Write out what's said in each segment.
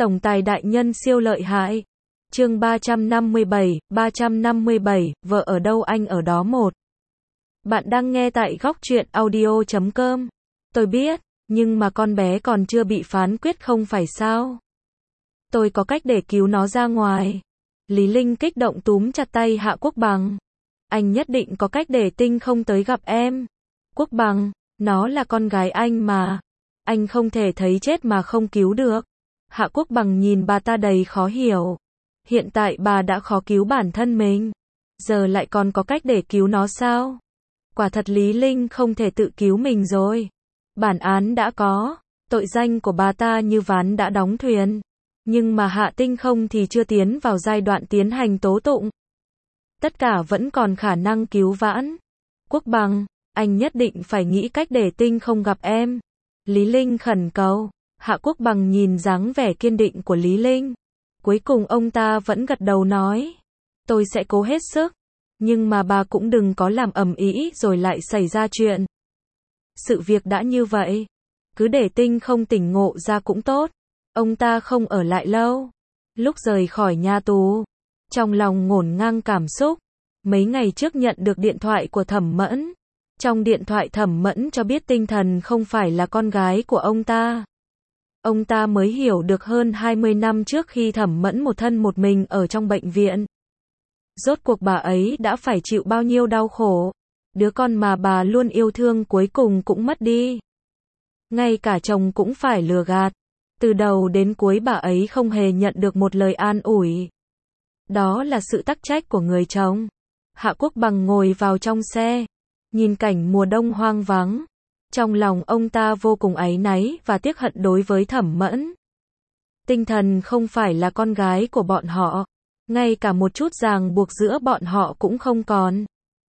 Tổng tài đại nhân siêu lợi hại. Chương 357, vợ ở đâu anh ở đó một. Bạn đang nghe tại góc truyện audio.com. Tôi biết, nhưng mà con bé còn chưa bị phán quyết không phải sao? Tôi có cách để cứu nó ra ngoài. Lý Linh kích động túm chặt tay Hạ Quốc Bằng. Anh nhất định có cách để Tinh không tới gặp em. Quốc Bằng, nó là con gái anh mà. Anh không thể thấy chết mà không cứu được. Hạ Quốc Bằng nhìn bà ta đầy khó hiểu. Hiện tại bà đã khó cứu bản thân mình. Giờ lại còn có cách để cứu nó sao? Quả thật Lý Linh không thể tự cứu mình rồi. Bản án đã có. Tội danh của bà ta như ván đã đóng thuyền. Nhưng mà Hạ Tinh không thì chưa tiến vào giai đoạn tiến hành tố tụng. Tất cả vẫn còn khả năng cứu vãn. Quốc Bằng, anh nhất định phải nghĩ cách để Tinh không gặp em. Lý Linh khẩn cầu. Hạ Quốc Bằng nhìn dáng vẻ kiên định của Lý Linh. Cuối cùng ông ta vẫn gật đầu nói. Tôi sẽ cố hết sức. Nhưng mà bà cũng đừng có làm ầm ĩ rồi lại xảy ra chuyện. Sự việc đã như vậy. Cứ để Tinh không tỉnh ngộ ra cũng tốt. Ông ta không ở lại lâu. Lúc rời khỏi nhà tù, trong lòng ngổn ngang cảm xúc. Mấy ngày trước nhận được điện thoại của Thẩm Mẫn. Trong điện thoại Thẩm Mẫn cho biết Tinh Thần không phải là con gái của ông ta. Ông ta mới hiểu được hơn 20 năm trước khi Thẩm Mẫn một thân một mình ở trong bệnh viện. Rốt cuộc bà ấy đã phải chịu bao nhiêu đau khổ. Đứa con mà bà luôn yêu thương cuối cùng cũng mất đi. Ngay cả chồng cũng phải lừa gạt. Từ đầu đến cuối bà ấy không hề nhận được một lời an ủi. Đó là sự tắc trách của người chồng. Hạ Quốc Bằng ngồi vào trong xe. Nhìn cảnh mùa đông hoang vắng. Trong lòng ông ta vô cùng áy náy và tiếc hận đối với Thẩm Mẫn. Tinh Thần không phải là con gái của bọn họ. Ngay cả một chút ràng buộc giữa bọn họ cũng không còn.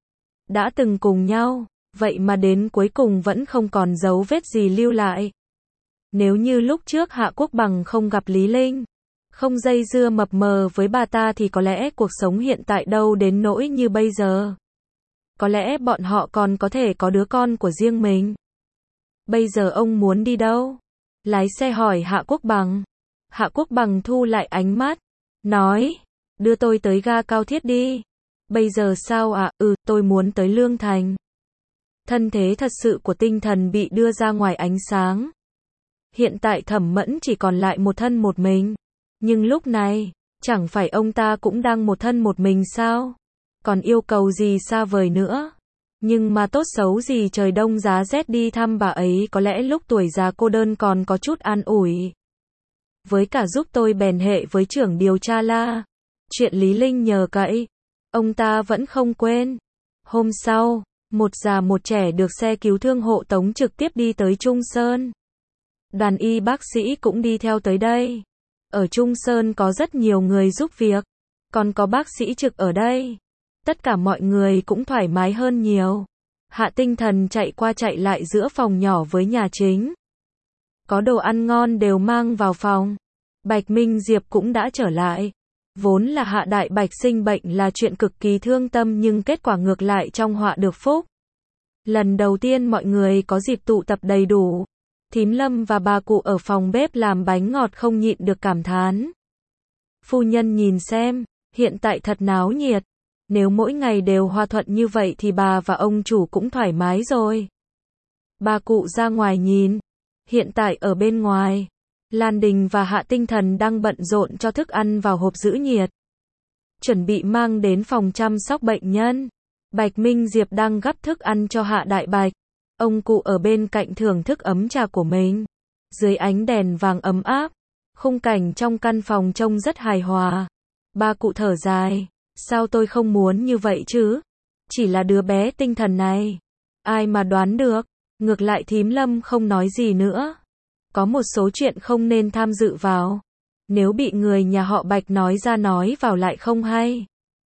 Đã từng cùng nhau, vậy mà đến cuối cùng vẫn không còn dấu vết gì lưu lại. Nếu như lúc trước Hạ Quốc Bằng không gặp Lý Linh, không dây dưa mập mờ với bà ta thì có lẽ cuộc sống hiện tại đâu đến nỗi như bây giờ. Có lẽ bọn họ còn có thể có đứa con của riêng mình. Bây giờ ông muốn đi đâu? Lái xe hỏi Hạ Quốc Bằng. Hạ Quốc Bằng thu lại ánh mắt, nói, đưa tôi tới ga Cao Thiết đi. Bây giờ sao ạ? Tôi muốn tới Lương Thành. Thân thế thật sự của Tinh Thần bị đưa ra ngoài ánh sáng. Hiện tại Thẩm Mẫn chỉ còn lại một thân một mình. Nhưng lúc này, chẳng phải ông ta cũng đang một thân một mình sao? Còn yêu cầu gì xa vời nữa? Nhưng mà tốt xấu gì trời đông giá rét đi thăm bà ấy có lẽ lúc tuổi già cô đơn còn có chút an ủi. Với cả giúp tôi bèn hệ với trưởng điều tra La. Chuyện Lý Linh nhờ cậy. Ông ta vẫn không quên. Hôm sau, một già một trẻ được xe cứu thương hộ tống trực tiếp đi tới Trung Sơn. Đoàn y bác sĩ cũng đi theo tới đây. Ở Trung Sơn có rất nhiều người giúp việc. Còn có bác sĩ trực ở đây. Tất cả mọi người cũng thoải mái hơn nhiều. Hạ Tinh Thần chạy qua chạy lại giữa phòng nhỏ với nhà chính. Có đồ ăn ngon đều mang vào phòng. Bạch Minh Diệp cũng đã trở lại. Vốn là Hạ Đại Bạch sinh bệnh là chuyện cực kỳ thương tâm nhưng kết quả ngược lại trong họa được phúc. Lần đầu tiên mọi người có dịp tụ tập đầy đủ. Thím Lâm và bà cụ ở phòng bếp làm bánh ngọt không nhịn được cảm thán. Phu nhân nhìn xem, hiện tại thật náo nhiệt. Nếu mỗi ngày đều hòa thuận như vậy thì bà và ông chủ cũng thoải mái rồi. Bà cụ ra ngoài nhìn. Hiện tại ở bên ngoài, Lan Đình và Hạ Tinh Thần đang bận rộn cho thức ăn vào hộp giữ nhiệt. Chuẩn bị mang đến phòng chăm sóc bệnh nhân. Bạch Minh Diệp đang gắp thức ăn cho Hạ Đại Bạch. Ông cụ ở bên cạnh thưởng thức ấm trà của mình. Dưới ánh đèn vàng ấm áp, khung cảnh trong căn phòng trông rất hài hòa. Bà cụ thở dài. Sao tôi không muốn như vậy chứ? Chỉ là đứa bé Tinh Thần này. Ai mà đoán được. Ngược lại thím Lâm không nói gì nữa. Có một số chuyện không nên tham dự vào. Nếu bị người nhà họ Bạch nói ra nói vào lại không hay.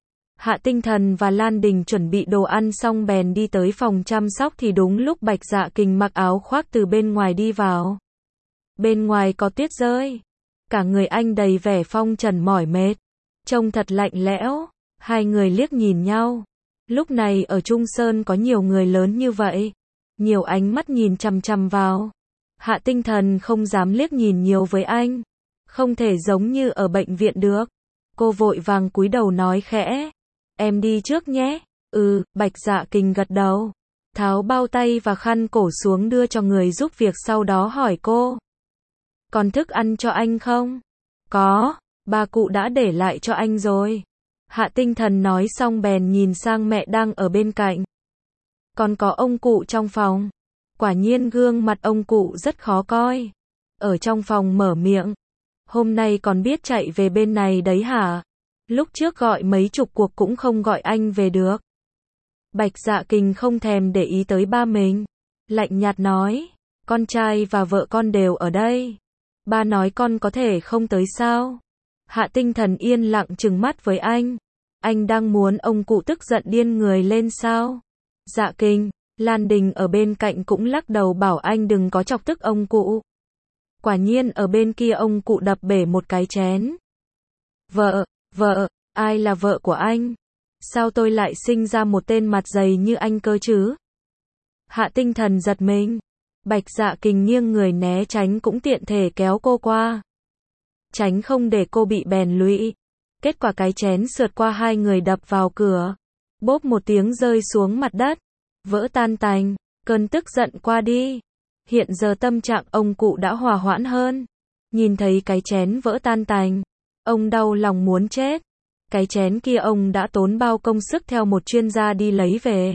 Hạ Tinh Thần và Lan Đình chuẩn bị đồ ăn xong bèn đi tới phòng chăm sóc thì đúng lúc Bạch Dạ Kình mặc áo khoác từ bên ngoài đi vào. Bên ngoài có tuyết rơi. Cả người anh đầy vẻ phong trần mỏi mệt. Trông thật lạnh lẽo. Hai người liếc nhìn nhau. Lúc này ở Trung Sơn có nhiều người lớn như vậy. Nhiều ánh mắt nhìn chằm chằm vào. Hạ Tinh Thần không dám liếc nhìn nhiều với anh. Không thể giống như ở bệnh viện được. Cô vội vàng cúi đầu nói khẽ. Em đi trước nhé. Bạch Dạ Kình gật đầu. Tháo bao tay và khăn cổ xuống đưa cho người giúp việc, sau đó hỏi cô. Còn thức ăn cho anh không? Có, bà cụ đã để lại cho anh rồi. Hạ Tinh Thần nói xong bèn nhìn sang mẹ đang ở bên cạnh. Còn có ông cụ trong phòng. Quả nhiên gương mặt ông cụ rất khó coi. Ở trong phòng mở miệng. Hôm nay còn biết chạy về bên này đấy hả? Lúc trước gọi mấy chục cuộc cũng không gọi anh về được. Bạch Dạ Kình không thèm để ý tới ba mình. Lạnh nhạt nói. Con trai và vợ con đều ở đây. Ba nói con có thể không tới sao? Hạ Tinh Thần yên lặng trừng mắt với anh. Anh đang muốn ông cụ tức giận điên người lên sao? Dạ Kình, Lan Đình ở bên cạnh cũng lắc đầu bảo anh đừng có chọc tức ông cụ. Quả nhiên ở bên kia ông cụ đập bể một cái chén. Vợ, ai là vợ của anh? Sao tôi lại sinh ra một tên mặt dày như anh cơ chứ? Hạ Tinh Thần giật mình. Bạch Dạ Kình nghiêng người né tránh cũng tiện thể kéo cô qua. Tránh không để cô bị bèn lụy. Kết quả cái chén sượt qua hai người đập vào cửa. Bốp một tiếng rơi xuống mặt đất. Vỡ tan tành. Cơn tức giận qua đi. Hiện giờ tâm trạng ông cụ đã hòa hoãn hơn. Nhìn thấy cái chén vỡ tan tành. Ông đau lòng muốn chết. Cái chén kia ông đã tốn bao công sức theo một chuyên gia đi lấy về.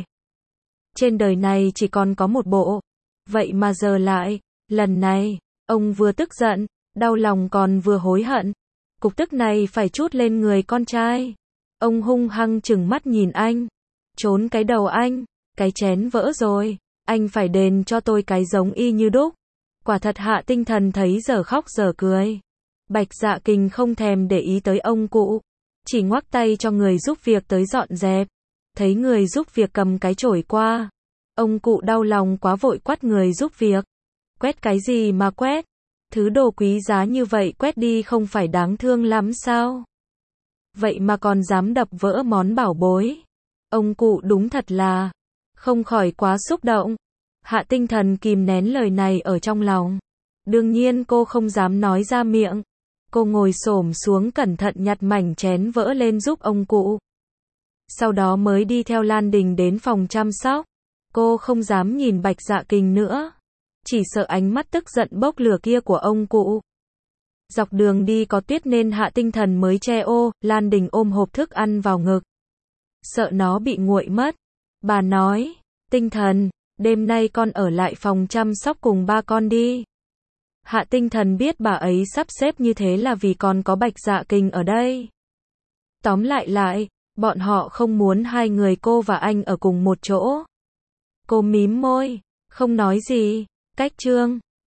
Trên đời này chỉ còn có một bộ. Vậy mà giờ lại, lần này, ông vừa tức giận, đau lòng còn vừa hối hận. Cục tức này phải trút lên người con trai. Ông hung hăng trừng mắt nhìn anh. Trốn cái đầu anh, cái chén vỡ rồi, anh phải đền cho tôi cái giống y như đúc. Quả thật Hạ Tinh Thần thấy giờ khóc giờ cười. Bạch Dạ Kình không thèm để ý tới ông cụ. Chỉ ngoắc tay cho người giúp việc tới dọn dẹp. Thấy người giúp việc cầm cái chổi qua. Ông cụ đau lòng quá vội quát người giúp việc. Quét cái gì mà quét? Thứ đồ quý giá như vậy quét đi không phải đáng thương lắm sao? Vậy mà còn dám đập vỡ món bảo bối. Ông cụ đúng thật là không khỏi quá xúc động. Hạ Tinh Thần kìm nén lời này ở trong lòng. Đương nhiên cô không dám nói ra miệng. Cô ngồi xổm xuống cẩn thận nhặt mảnh chén vỡ lên giúp ông cụ. Sau đó mới đi theo Lan Đình đến phòng chăm sóc. Cô không dám nhìn Bạch Dạ Kình nữa. Chỉ sợ ánh mắt tức giận bốc lửa kia của ông cụ. Dọc đường đi có tuyết nên Hạ Tinh Thần mới che ô. Lan Đình ôm hộp thức ăn vào ngực. Sợ nó bị nguội mất. Bà nói, Tinh Thần, đêm nay con ở lại phòng chăm sóc cùng ba con đi. Hạ Tinh Thần biết bà ấy sắp xếp như thế là vì còn có Bạch Dạ Kình ở đây. Tóm lại, bọn họ không muốn hai người cô và anh ở cùng một chỗ. Cô mím môi, không nói gì. Cách chương